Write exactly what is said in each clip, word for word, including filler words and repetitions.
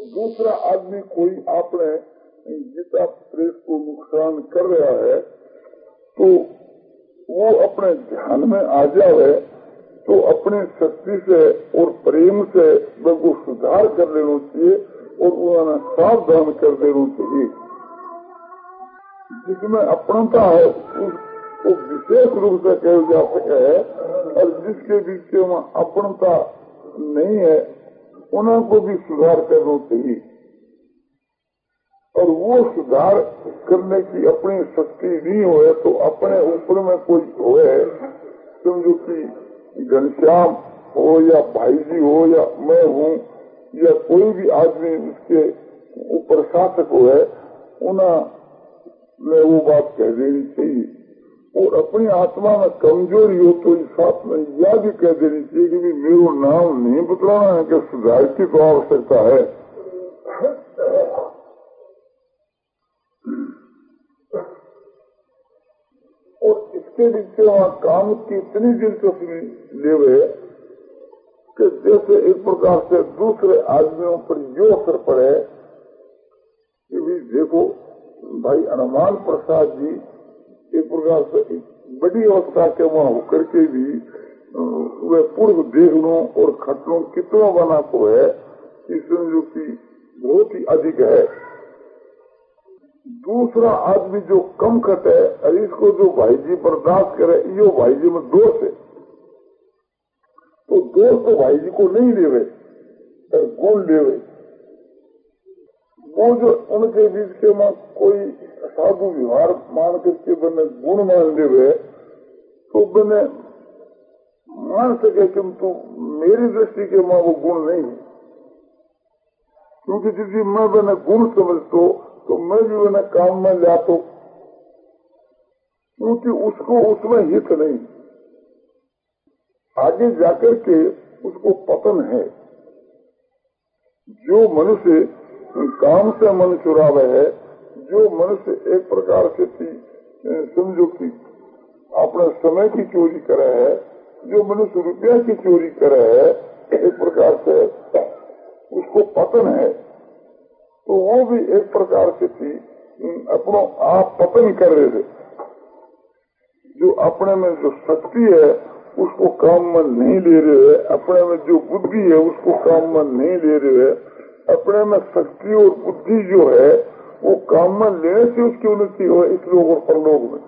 दूसरा आदमी कोई आपने गीता प्रेस को नुकसान कर रहा है तो वो अपने ध्यान में आ जाए तो अपनी शक्ति से और प्रेम से वो सुधार कर लेना चाहिए और उन्होंने सावधान कर देना चाहिए। जिसमें अपनता है उसको विशेष रूप से कहा जा सके है और जिसके बीच में अपनता नहीं है उनको भी सुधार करना चाहिए। और वो सुधार करने की अपनी शक्ति नहीं होए तो अपने ऊपर में कोई होए, समझो कि घनश्याम हो या भाई जी हो या मैं हूँ या कोई भी आदमी उसके ऊपर शासक हो है, उन्हें वो बात कह देनी चाहिए। और अपनी आत्मा में कमजोरी हो तो इस साथ में यह भी कह देनी चाहिए कि भी मेरा नाम नहीं बतलाना है कि सुधार की तो आवश्यकता है। और इसके नीचे वहाँ काम की इतनी दिलचस्पी ले हुए कि जैसे एक प्रकार से दूसरे आदमियों पर यो असर पड़े कि भी देखो भाई हनुमान प्रसाद जी एक प्रकार से बड़ी अवस्था के वहाँ होकर के भी वे पूर्व देखनों और खटनों कितना बना को है कि समझो की बहुत ही अधिक है। दूसरा आदमी जो कम खटे और इसको जो भाई जी बर्दाश्त करे यो भाई जी में दोष है, तो दोष तो भाई जी को नहीं लेवे और गुण लेवे। वो जो उनके बीच के मां कोई साधु व्यवहार मान करके बने गुण मान लेवे तो बने मान सके किंतु मेरी दृष्टि के मां वो गुण नहीं है, क्योंकि जिस मैं बने गुण समझतो तो मैं भी बने काम में लातो, क्योंकि उसको उसमें हित नहीं, आगे जाकर के उसको पतन है। जो मनुष्य काम से मन चुरावे है, जो मनुष्य एक प्रकार से समझो कि अपने समय की चोरी करे है, जो मनुष्य रुपया की चोरी करे है, एक प्रकार से उसको पतन है। तो वो भी एक प्रकार से थी अपनो आप पतन कर रहे थे। जो अपने में जो शक्ति है उसको काम में नहीं ले रहे, अपने में जो बुद्धि है उसको काम में नहीं ले रहे, अपने में शक्ति और बुद्धि जो है वो काम में लेने से उसकी उन्नति हो इस लोग और परलोक में।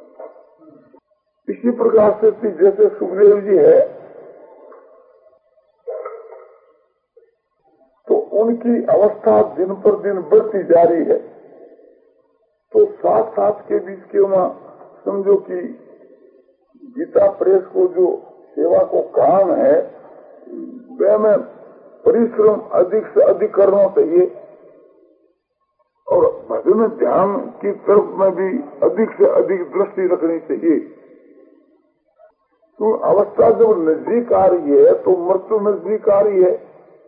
इसी प्रकार से थी जैसे सुखदेव जी है तो उनकी अवस्था दिन पर दिन बढ़ती जा रही है, तो साथ साथ के बीच के वहाँ समझो कि गीता प्रेस को जो सेवा को काम है वह में परिश्रम अधिक से अधिक करना चाहिए और भजन ध्यान की तरफ में भी अधिक से अधिक दृष्टि रखनी चाहिए। तो अवस्था जब नजदीक आ रही है तो मृत्यु नजदीक आ रही है,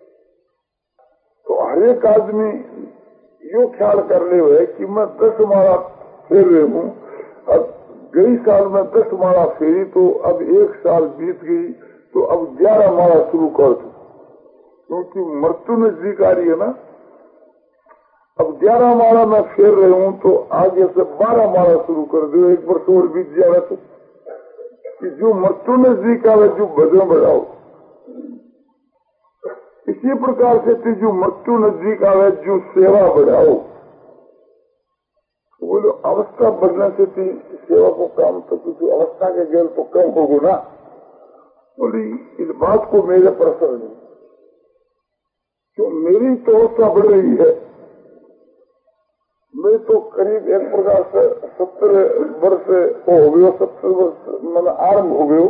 तो हर एक आदमी यो ख्याल कर ले हुए कि मैं दस माला फेर रही हूँ, अब गई साल में दस माला फेरी तो अब एक साल बीत गई तो अब ग्यारह माला शुरू कर दूं, क्योंकि मृत्यु नजदीक आ रही है ना। अब ग्यारह माला मैं फेर रही हूँ तो आगे से बारह माला शुरू कर दो, एक वर्ष और बीत जाए तो कि जो मृत्यु नजदीक आवे जो भजन बढ़ाओ। इसी प्रकार से जो मृत्यु नजदीक आवे जो सेवा बढ़ाओ। बोलो अवस्था बढ़ने से थी सेवा को काम तो किसी अवस्था के गेल तो कम होगो ना। बोली इस बात को मेरे पर असर नहीं, क्यों मेरी तो अवस्था बढ़ रही है। मैं तो करीब एक प्रकार से सत्तर वर्ष हो गए, सत्तर वर्ष मैंने आरंभ हो गए,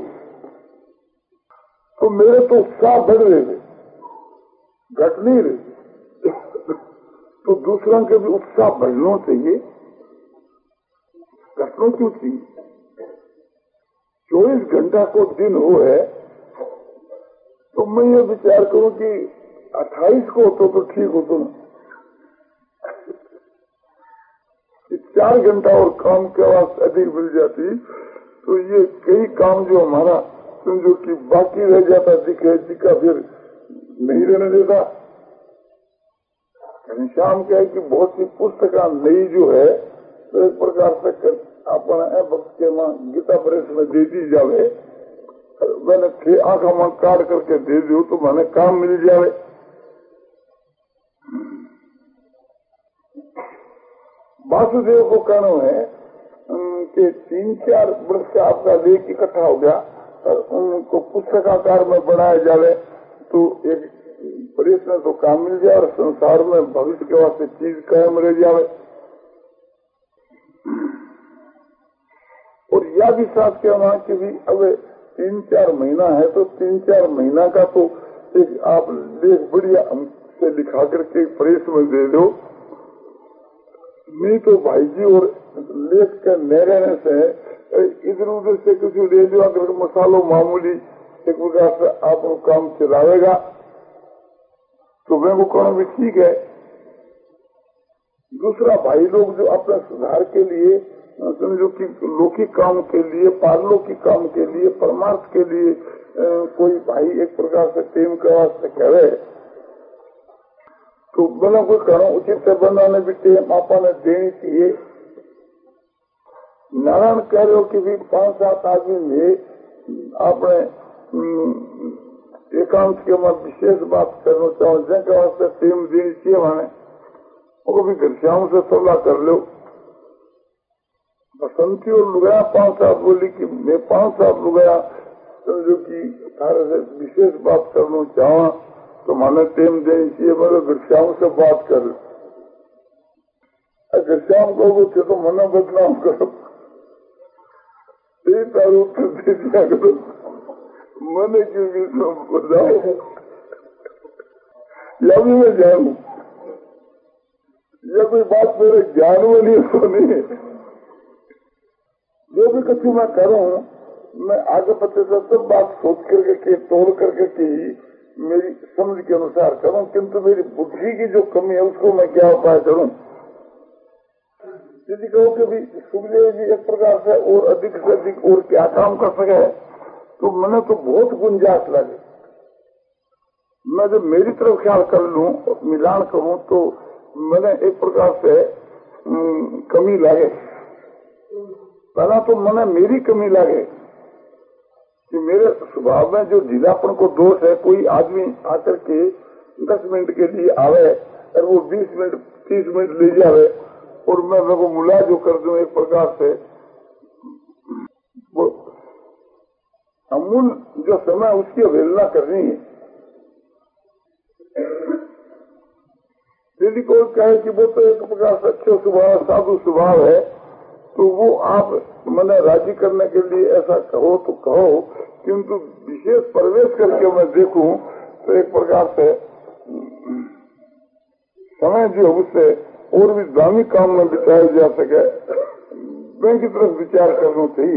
तो मेरे तो उत्साह बढ़ रहे थे, घट नहीं रहे। तो दूसरों के भी उत्साह बढ़ना चाहिए, घटना क्यों चाहिए। चौबीस घंटा को दिन हो है तो मैं ये विचार करूं कि अट्ठाईस को होता तो ठीक होता ना, चार घंटा और काम के आवाज अधिक मिल जाती तो ये कई काम जो हमारा समझो कि बाकी रह जाता दिखे जिका फिर नहीं रहने देता। घनश्याम कहे कि बहुत सी पुस्तका नई जो है तो एक प्रकार से अपने भक्त के मां गीता प्रेस में दे दी जावे, मैंने थे आंखा मां काट करके दे दू तो मैंने काम मिल जावे। वासुदेव को कहना है कि तीन चार वर्ष का आपका लेख इकट्ठा हो गया और उनको पुस्तकाकार में बनाया जावे तो एक प्रेस में तो काम मिल जाए और संसार में भविष्य के वास्ते चीज कायम रह जावे। और यह भी साथ कहना कि भी अब तीन चार महीना है तो तीन चार महीना का तो एक आप लेख बढ़िया से लिखा करके प्रेस में दे दो, नहीं तो भाई जी और लेख के न रहने से इधर उधर से कुछ ले लो अगर मसालो मामूली एक प्रकार से आप काम चलावेगा तो मैं वो कहना भी ठीक है। दूसरा भाई लोग जो अपने सुधार के लिए समझो कि लौकिक काम के लिए, पारलौकिक काम के लिए, परमार्थ के लिए कोई भाई एक प्रकार से टीम के वास्ते करे तो बना कोई करो उचित बनाने भी टीम आपा ने देनी चाहिए। नारायण कह रहे हो कि भी पांच सात आदमी में आपने एकांत के मैं विशेष बात करना चाहूँ जिनके वास्ते टीम देनी चाहिए माने वो भी घनश्याम से सलाह कर लो। बसंती और लुगाया पांच सात बोली कि मैं पांच सात लुगाया समझो कि तारे से विशेष बात करना चाहूँ तो माने टीम देनी चाहिए। मैं घनश्याम से बात कर घनश्याम को तो मना बदनाम करो तारू कर दे दिया करो मैंने क्यों बताओ या भी मैं जानू यह कोई बात मेरे ज्ञान में नहीं तो नहीं। जो भी कुछ मैं करूं मैं आगे पीछे से सब बात सोच करके के तोड़ करके की मेरी समझ के अनुसार करूं, किंतु मेरी बुद्धि की जो कमी है उसको मैं क्या उपाय करूं। यदि कहो कि भी सुखदेव जी एक प्रकार से और अधिक से अधिक और क्या काम कर सके तो मैंने तो बहुत गुंजाइश लगे। मैं जब मेरी तरफ ख्याल कर लूं मिलान करूं तो मैंने एक प्रकार से कमी लगे। पहला तो मैंने मेरी कमी लगे कि मेरे स्वभाव में जो ढीलापन को दोष है। कोई आदमी आकर के दस मिनट के लिए आवे और वो बीस मिनट तीस मिनट ले जावे और मैं मेरे को मुला जो कर दूं एक प्रकार से वो अमूल जो समय उसकी अवहेलना करनी है। यदि कोई कहे कि वो तो एक प्रकार से अच्छे स्वभाव साधु स्वभाव है तो वो आप मैंने राजी करने के लिए ऐसा कहो तो कहो, किंतु विशेष प्रवेश करके मैं देखूं तो एक प्रकार से समय जो उससे और भी दामी काम में बिताया जा सके बैंक की तरफ विचार करना चाहिए।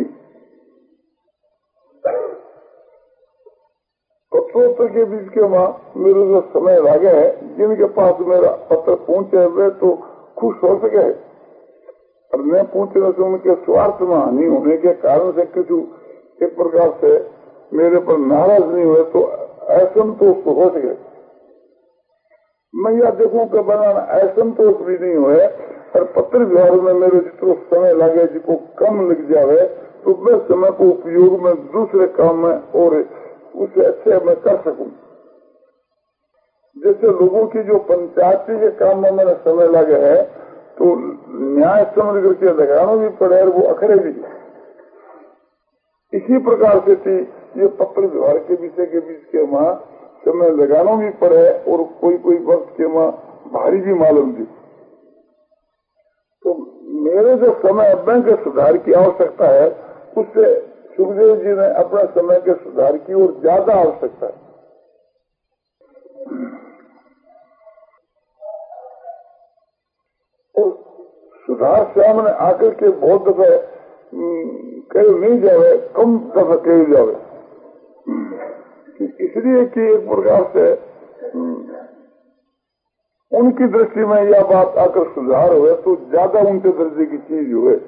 पत्रोत्तर के बीच के मां मेरे जो समय लगे है जिनके पास मेरा पत्र पहुंचे हुए तो खुश हो सके और मैं पूछने से उनके स्वार्थ में हानि होने के कारण से किसी एक प्रकार से मेरे पर नाराज नहीं हुए तो असंतोष तो हो सके। मैं यह देखूं कि बनाना असंतोष भी नहीं हुए और पत्र व्यवहार में मेरे जितना समय लगे जिसको कम लग जावे तो मैं समय को उपयोग में दूसरे काम में और उससे अच्छे मैं कर सकूं। जैसे लोगों की जो पंचायती के काम में मेरा समय लगे है तो न्याय समझ करके लगाना भी पड़े और वो अखरे भी। इसी प्रकार से थी ये पत्र व्यवहार के विषय के बीच के मां समय लगाना भी पड़े और कोई कोई वक्त के मां भारी भी मालूम थी। तो मेरे जो समय बैंक के सुधार की आवश्यकता है उससे सुखदेव जी ने अपने समय के सुधार की और ज्यादा आवश्यकता है। और सुधार सामने आकर के बहुत दफे कहीं नहीं जावे, कम दफे कहीं जावे, इसलिए कि एक प्रकार से उनकी दृष्टि में यह बात आकर सुधार हुए तो ज्यादा उनके दर्जे की चीज हुए।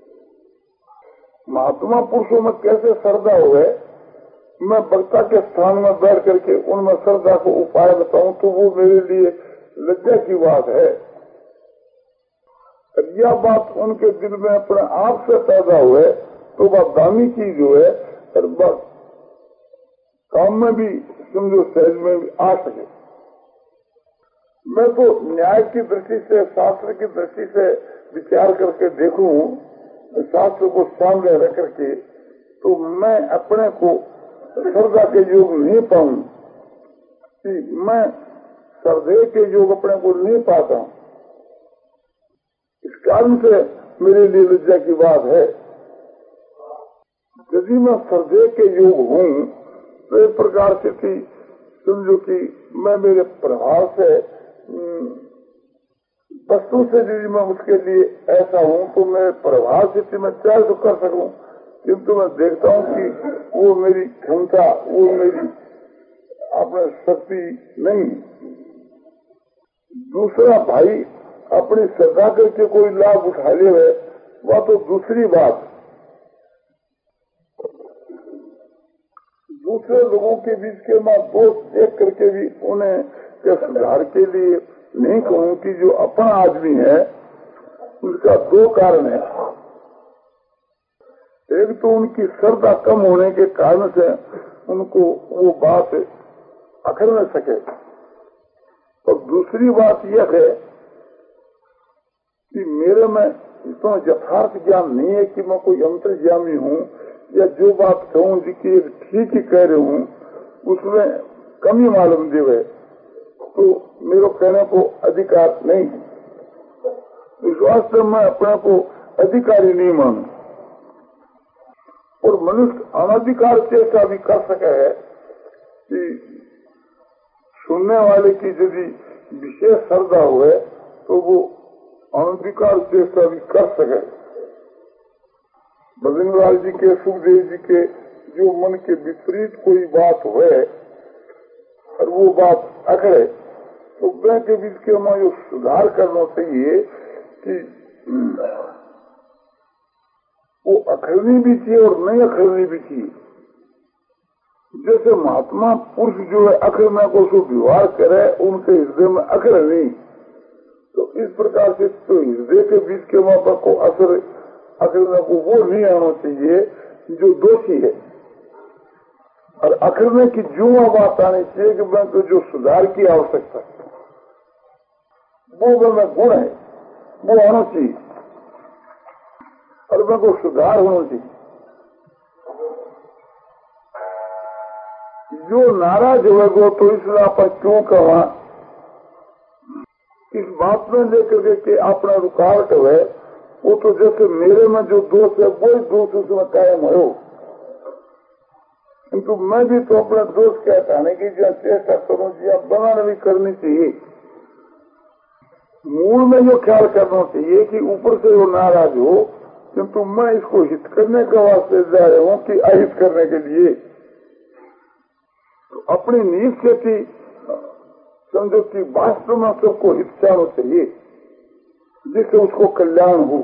महात्मा पुरुषों में कैसे श्रद्धा हुए, मैं वक्ता के स्थान में बैठ करके उनमें श्रद्धा को उपाय बताऊं तो वो मेरे लिए लज्जा की बात है। यह बात उनके दिल में अपने आप से पैदा हुए तो वह दामी चीज हो है और बस काम में भी समझो सहज में भी आ सके। मैं तो न्याय की दृष्टि से, शास्त्र की दृष्टि से विचार करके देखूं, शास्त्र को सामने रख करके, तो मैं अपने को श्रद्धा के योग नहीं पाऊं कि मैं श्रद्धेय के योग अपने को नहीं पाता हूं। इस कारण से मेरे लिए लज्जा की बात है। यदि मैं श्रद्धेय के योग हूं तो एक प्रकार से थी समझो कि मैं मेरे प्रभाव से वस्तु से यदि मैं उसके लिए ऐसा हूं तो मैं प्रभाव से मैं चाहे तो कर सकूं, किंतु मैं देखता हूं कि वो मेरी क्षमता, वो मेरी अपनी शक्ति नहीं। दूसरा भाई अपनी श्रद्धा करके कोई लाभ उठा ले, वह तो दूसरी बात। दूसरे लोगों के बीच के मैं दोष देख करके भी उन्हें के सुधार के लिए नहीं कहूं कि जो अपना आदमी है उसका दो कारण है। एक तो उनकी श्रद्धा कम होने के कारण से उनको वो बात अखर न सके, और दूसरी बात यह है कि मेरे में इतना यथार्थ ज्ञान नहीं है कि मैं कोई अंतर्ज्ञामी हूँ या जो बात कहूँ जी कि ठीक ही कह रही हूँ उसमें कमी मालूम देवे तो मेरे कहने को अधिकार नहीं है। विश्वास से मैं अपने को अधिकारी नहीं मानू। और मनुष्य अनधिकार से ऐसा भी कर सके है कि सुनने वाले की यदि विशेष श्रद्धा हुए तो वो अनधिकार चेष्टा भी कर सके। बद्रीलाल जी के, सुखदेव जी के जो मन के विपरीत कोई बात हुए और वो बात अखड़े तो बैंक के बीच के में जो सुधार करना चाहिए कि वो अखड़नी भी चाहिए और नहीं अखड़नी भी चाहिए। जैसे महात्मा पुरुष जो है अखड़ने को सो व्यवहार करे उनके हृदय में अखड़ नहीं, तो इस प्रकार से तो हृदय के बीच के मापा को असर अखड़ने को वो नहीं आना चाहिए जो दोषी है। और अखड़ने की जो बात आनी चाहिए कि मैं तो जो सुधार की आवश्यकता है वो मैं गुण है वो आना चाहिए और मैं को सुधार होना चाहिए। जो नाराज होगा तो इसलिए आप क्यों कहा इस बात में लेकर के अपना रुकावट है वो तो जैसे मेरे में जो दोष है वो ही दोष उसमें कायम हो, किंतु मैं भी तो अपना दोष क्या हटाने की जो चेष्टा करूँ या बनाना भी करनी चाहिए। मूल में जो ख्याल करना चाहिए कि ऊपर से वो नाराज हो किंतु मैं इसको हित करने का वास्ते जा रहा हूँ कि अहित करने के लिए। तो अपनी नींद से थी समझो कि वास्तव में सबको हित चाहना चाहिए जिससे उसको कल्याण हो।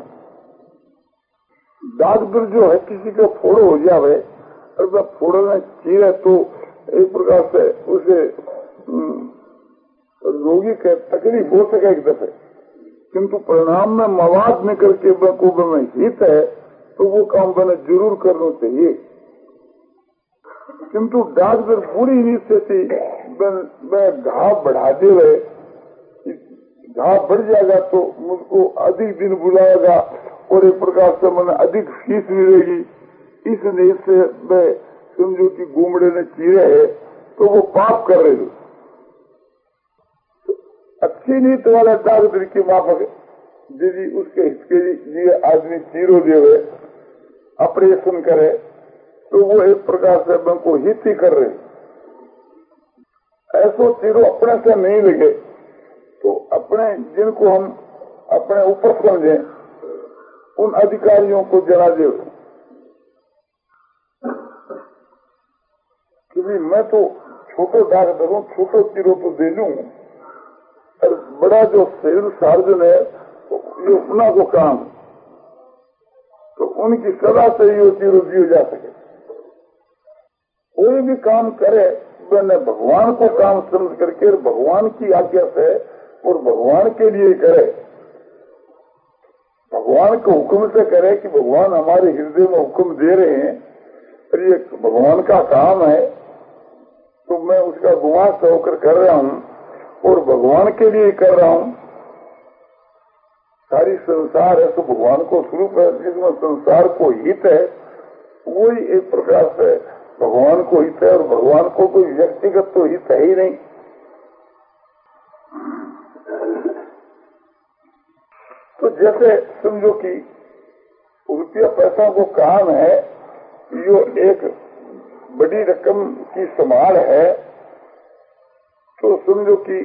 दागदुर जो है किसी का फोड़ो हो जावे और वह फोड़ने चीरे तो एक प्रकार से उसे रोगी के तकलीफ हो सके एक दफे, किंतु परिणाम में मवाद निकल के बखूब में हित है तो वो काम बने जरूर करना चाहिए। किंतु डाकदर पूरी रीत से थी मैं घाव बढ़ा दे रहे, घाव बढ़ जाएगा तो मुझको अधिक दिन बुलाएगा और एक प्रकार से मैंने अधिक फीस मिलेगी। इस नीत से मैं समझो कि घूमड़े ने चीरे है तो वो पाप कर रहे। अच्छी नीत वाला डाकदर की माफक यदि उसके हित के लिए आदमी चीरो देवे ऑपरेशन करे तो वो एक प्रकार से मैं को हित ही कर रहे। ऐसो चीरो अपने से नहीं लगे तो अपने जिनको हम अपने ऊपर समझे उन अधिकारियों को जला दे क्योंकि मैं तो छोटो डाकदर हूँ, छोटो चीरो तो दे लूं और बड़ा जो सिविल सर्जन है ये अपना को काम तो उनकी सलाह से ही वो चीरो दिए जा सके। कोई भी काम करे मैंने भगवान को काम समझ करके भगवान की आज्ञा से और भगवान के लिए करे, भगवान के हुक्म से करे कि भगवान हमारे हृदय में हुक्म दे रहे हैं और ये भगवान का काम है, तो मैं उसका गुमास होकर कर रहा हूँ और भगवान के लिए कर रहा हूँ। सारी संसार है तो भगवान को स्वरूप है, जिसमें संसार को हित है वही एक प्रकार से भगवान को हित है, और भगवान को कोई व्यक्तिगत तो हित है ही नहीं। तो जैसे समझो कि रुपया पैसा को काम है, यो एक बड़ी रकम की संभाल है, तो समझो कि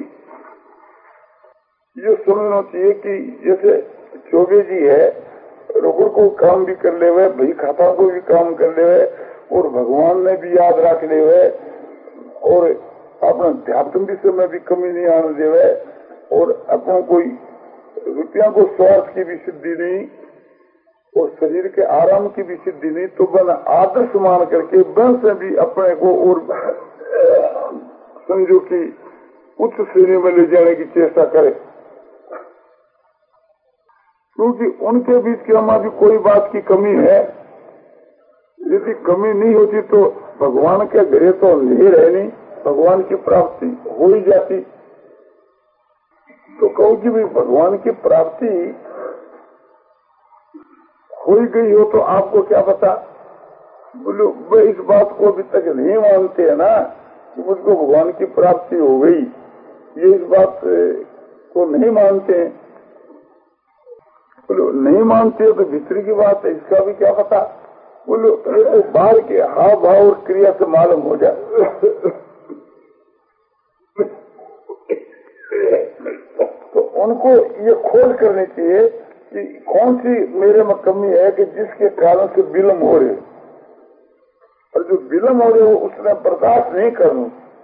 ये समझना चाहिए कि जैसे चौबे जी है, रोगड़ को काम भी कर ले हुए, भाई खाता को भी काम कर ले हुए, और भगवान ने भी याद रख ले हुए, और अपना ध्यान विषय में भी कमी नहीं आने दे हुए, और अपना कोई रुपया को स्वार्थ की भी सिद्धि नहीं और शरीर के आराम की भी सिद्धि नहीं, तो बन आदर्श मान करके बन से भी अपने को और समझो कि उच्च श्रेणी में ले जाने की चेष्टा करे, क्योंकि उनके बीच की हमारी कोई बात की कमी है। यदि कमी नहीं होती तो भगवान के घरे तो नहीं रहनी, भगवान की प्राप्ति हो ही जाती। तो कहूँ कि भाई भगवान की प्राप्ति हो ही गई हो तो आपको क्या पता। बोलो वे इस बात को अभी तक नहीं मानते है ना कि मुझको भगवान की प्राप्ति हो गई, ये इस बात को नहीं मानते हैं। बोलो नहीं मानते तो भीतरी की बात है, इसका भी क्या पता। बोलो तो बाहर के हाव भाव और क्रिया से मालूम हो जाए। तो उनको ये खोज करनी चाहिए कि कौन सी मेरे में कमी है कि जिसके कारण से विलम्ब हो रहे, और जो विलम्ब हो रहे हो उसने बर्दाश्त नहीं करना।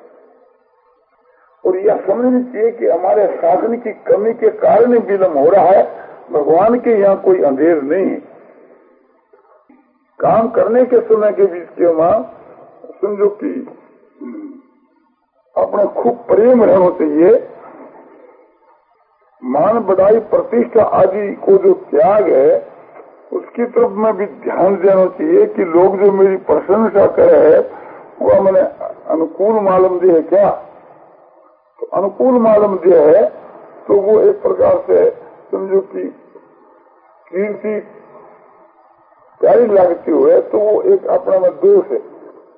और यह समझनी चाहिए कि हमारे साधन की कमी के कारण ही विलम्ब हो रहा है, भगवान के यहाँ कोई अंधेर नहीं है। काम करने के समय के बीच के वहां समझो कि अपने खूब प्रेम रहना चाहिए, मान बढ़ाई प्रतिष्ठा आदि को जो त्याग है उसकी तरफ में भी ध्यान देना चाहिए कि लोग जो मेरी प्रशंसा करे है वो मैंने अनुकूल मालूम दे है क्या। तो अनुकूल मालूम दे है तो वो एक प्रकार से समझो कि कीर्ति प्यारी लगती हुए तो वो एक अपने में दोष है।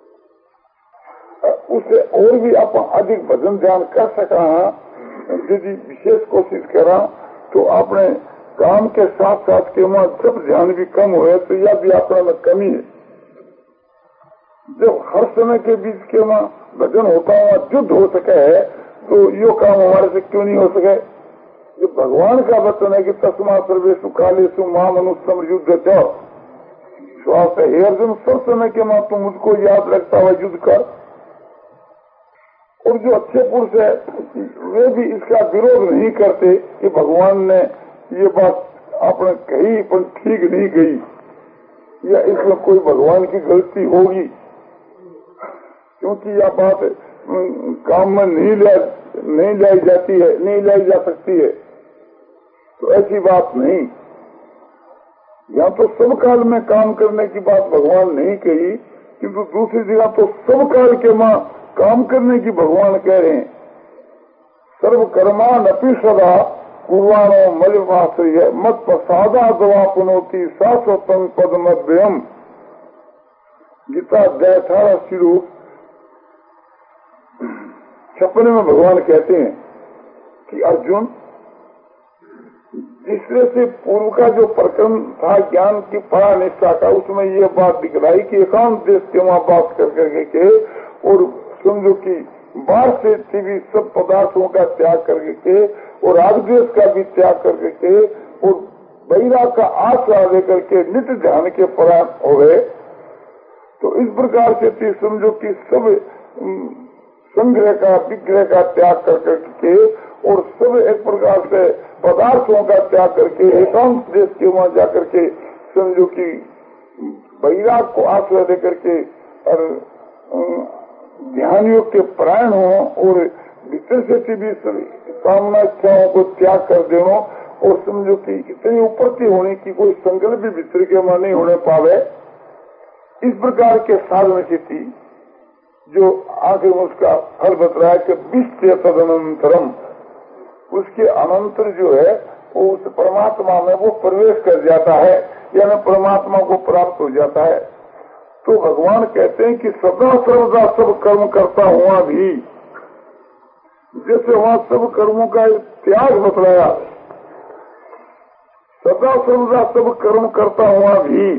उससे और भी आप अधिक भजन ध्यान कर सका, यदि विशेष कोशिश करा तो आपने काम के साथ साथ के वहाँ जब ध्यान भी कम हुए तो यह भी अपने में कमी है। जब हर समय के बीच के वहाँ भजन होता हुआ युद्ध हो सके है तो यो काम हमारे से क्यों नहीं हो सके। जो भगवान का वचन है कि तस्मा सर्वेशु कालेशु मां मनुष्यम युद्ध चो श्वास हे अर्जुन, सब समय के मां तुम मुझको याद रखता हुआ युद्ध कर। और जो अच्छे पुरुष है वे भी इसका विरोध नहीं करते कि भगवान ने ये बात आपने कही पर ठीक नहीं कही या इसमें कोई भगवान की गलती होगी, क्योंकि यह बात काम में नहीं ला नहीं लाई जाती है, नहीं लाई जा सकती है। तो ऐसी बात नहीं, यहाँ तो सब काल में काम करने की बात भगवान नहीं कही, किंतु दूसरी जगह तो सब काल के मां काम करने की भगवान कह रहे हैं। सर्व कर्मान अपि सदा कुर्वाणो मलिवाश्रय मत प्रसादा दवा पुनोती शाश्वतम पद मध्यम। गीता अध्याय अठारह शुरू छप्पन में भगवान कहते हैं कि अर्जुन, तीसरे से पूर्व का जो प्रकरण था ज्ञान की परा निष्ठा का, उसमें ये बात दिखलाई कि एकांत देश के वहां बात कर करके के और समझो कि बाहर से भी सब पदार्थों का त्याग करके के और रागद्वेष का भी त्याग करके के और वैराग का आश्रय लेकर के नित्य ध्यान के परायण हो गए। तो इस प्रकार से समझो कि सब संग्रह का विग्रह का त्याग कर करके और सब एक प्रकार से पदार्थों का त्याग करके एकांत देश के वहां जाकर के समझो कि वैराग को आश्रय देकर के और ध्यान योग के परायण हो और भीतर से भी कामना इच्छाओं को त्याग कर देना और समझो कि इतनी उपरती होने की कोई संकल्प भी भीतर के मां नहीं होने पावे, इस प्रकार के साधन की थी जो आगे उसका फल बतलाया कि विश्व तदनंतरम, उसके अनंतर जो है वो उस परमात्मा में वो प्रवेश कर जाता है, यानी परमात्मा को प्राप्त हो जाता है। तो भगवान कहते हैं कि सदा सर्वदा सब कर्म करता हुआ भी, जैसे वहां सब कर्मों का त्याग बतलाया, सदा सर्वदा सब कर्म करता हुआ भी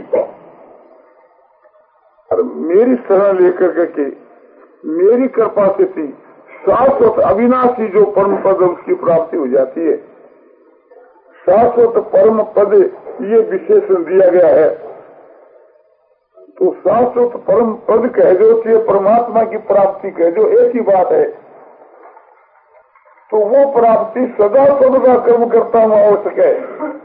और मेरी शरण लेकर करके मेरी कृपा से थी शाश्वत अविनाशी जो परम पद उसकी प्राप्ति हो जाती है। शाश्वत परम पद ये विशेषण दिया गया है। तो शाश्वत परम पद कह दो कि परमात्मा की प्राप्ति कह दो, एक ही बात है। तो वो प्राप्ति सदा सर्वदा कर्म करता हुआ आवश्यक है।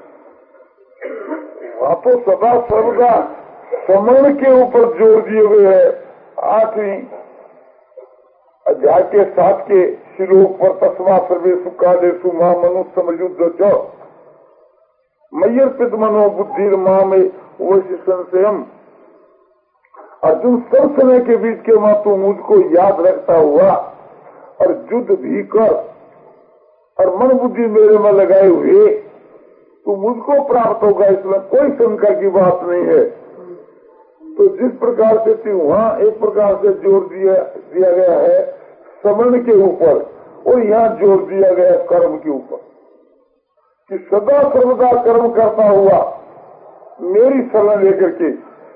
वहाँ तो सदा सर्वदा समरण के ऊपर जोर दिए हुए है। आठवीं अध्याय के साथ के श्लोक पर तस्मा सर्वेषु कालेषु मां मनुष्य समयुद्ध च मय्यर्पित मनो बुद्धि मां में वैसे संशयम। अर्जुन सब समय के बीच के मां तू मुझको याद रखता हुआ और युद्ध भी कर और मन बुद्धि मेरे में लगाए हुए तो मुझको प्राप्त होगा, इसमें कोई शंका की बात नहीं है। तो जिस प्रकार से थी वहाँ एक प्रकार से जोर दिया दिया गया है समरण के ऊपर, और यहाँ जोर दिया गया कर्म के ऊपर कि सदा सर्वदा कर्म करता हुआ मेरी शरण लेकर के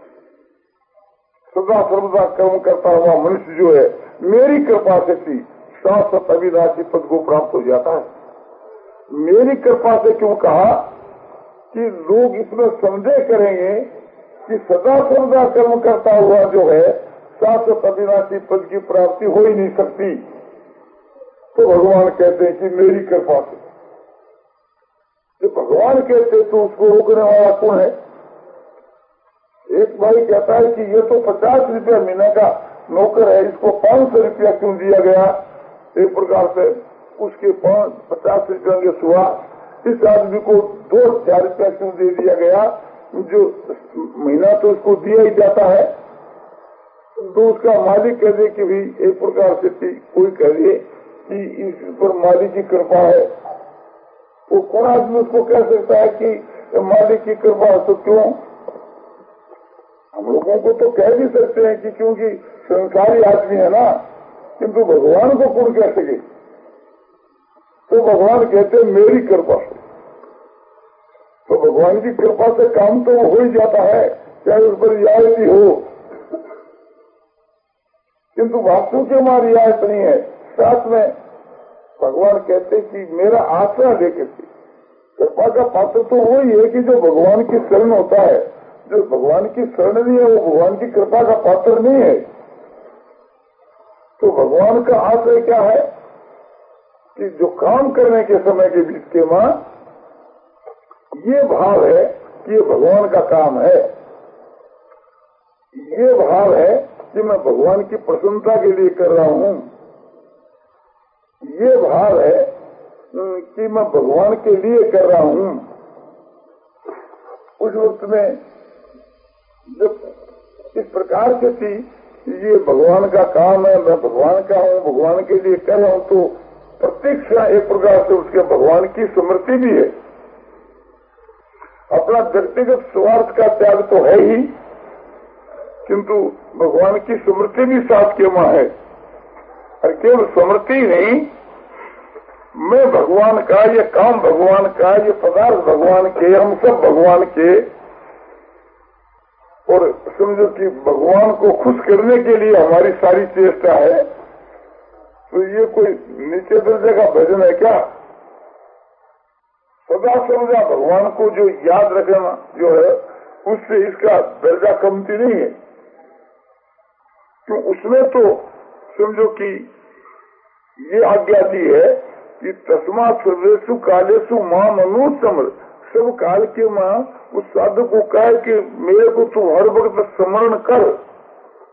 सदा सर्वदा कर्म करता हुआ मनुष्य जो है मेरी कृपा से थी शाश्वत अविनाशी पद को प्राप्त हो जाता है। मेरी कृपा से क्यों कहा कि लोग इसमें संदेह करेंगे कि सदा सर्वदा कर्म करता हुआ जो है शाश्वत अविनाशी पद की प्राप्ति हो ही नहीं सकती। तो भगवान कहते हैं कि मेरी कृपा से, जो भगवान कहते तो उसको रोकने वाला कौन है? एक भाई कहता है कि ये तो पचास रुपया महीने का नौकर है, इसको पाँच सौ रुपया क्यों दिया गया? एक प्रकार से उसके पाँच पचास रुपया के सुहा इस आदमी को दो हजार रुपया क्यों दे दिया गया? जो महीना तो उसको दिया ही जाता है। तो उसका मालिक कह दे कि भी एक प्रकार से कोई कह दे कि इस पर मालिक की कृपा है, वो कौन आदमी उसको कह सकता है कि मालिक की कृपा है? तो क्यों हम लोगों को तो कह भी सकते हैं कि क्योंकि संसारी आदमी है ना, किंतु भगवान को कौन कह सके? तो भगवान कहते मेरी कृपा से। तो भगवान की कृपा से काम तो हो ही जाता है, चाहे उस पर रियायत हो, किंतु वास्तु के वहां रियायत नहीं है। साथ में भगवान कहते कि मेरा आश्रय लेकर के कृपा का पात्र तो वही है कि जो भगवान की शरण होता है। जो भगवान की शरण नहीं है वो भगवान की कृपा का पात्र नहीं है। तो भगवान का आश्रय क्या है कि जो काम करने के समय के बीच के मां ये भाव है कि ये भगवान का काम है, ये भाव है कि मैं भगवान की प्रसन्नता के लिए कर रहा हूँ, ये भाव है कि मैं भगवान के लिए कर रहा हूँ। उस वक्त में जब इस प्रकार से थी ये भगवान का काम है, मैं भगवान का हूँ, भगवान के लिए कर रहा हूँ, तो प्रत्यक्ष एक प्रकार से उसके भगवान की स्मृति भी है। अपना व्यक्तिगत स्वार्थ का त्याग तो है ही, किंतु भगवान की स्मृति भी साथ के मां है। और केवल स्मृति नहीं, मैं भगवान का, ये काम भगवान का, ये पदार्थ भगवान के, हम सब भगवान के, और समझो कि भगवान को खुश करने के लिए हमारी सारी चेष्टा है। तो ये कोई नीचे दर्जे का भजन है क्या? सदा सर्वदा भगवान को जो याद रखना जो है उससे इसका दर्जा कमती नहीं है। क्यों? उसमें तो समझो कि ये आज्ञा दी है कि तस्मा सर्वेषु कालेषु मां मनुष्य, सब काल के मां उस साधु को कहे कि मेरे को तू हर वक्त स्मरण कर।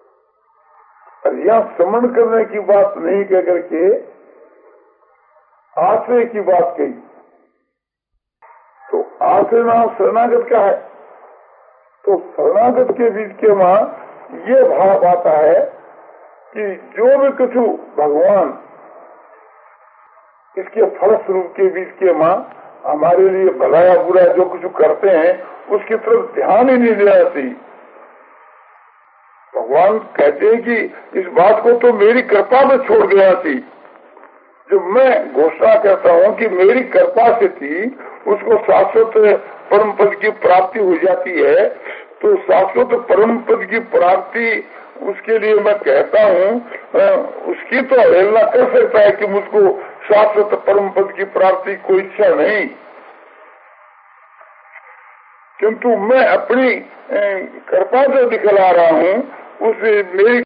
और यहाँ स्मरण करने की बात नहीं कह करके आश्रय की बात कही। तो आश्रय नाम शरणागत का है। तो शरणागत के बीच के मां ये भाव आता है कि जो भी कुछ भगवान इसके फल स्वरूप के बीच के मां हमारे लिए भला या बुरा जो कुछ करते हैं उसकी तरफ ध्यान ही नहीं देना चाहिए। भगवान कहते हैं कि इस बात को तो मेरी कृपा में छोड़ देना चाहिए। जो मैं घोषणा करता हूँ कि मेरी कृपा से थी उसको शाश्वत परम पद की प्राप्ति हो जाती है, तो शाश्वत परम पद की प्राप्ति उसके लिए मैं कहता हूँ उसकी तो अवहेलना कर सकता है कि मुझको शाश्वत परम पद की प्राप्ति कोई इच्छा नहीं, किंतु मैं अपनी कृपा जो दिखला रहा हूँ उस मेरी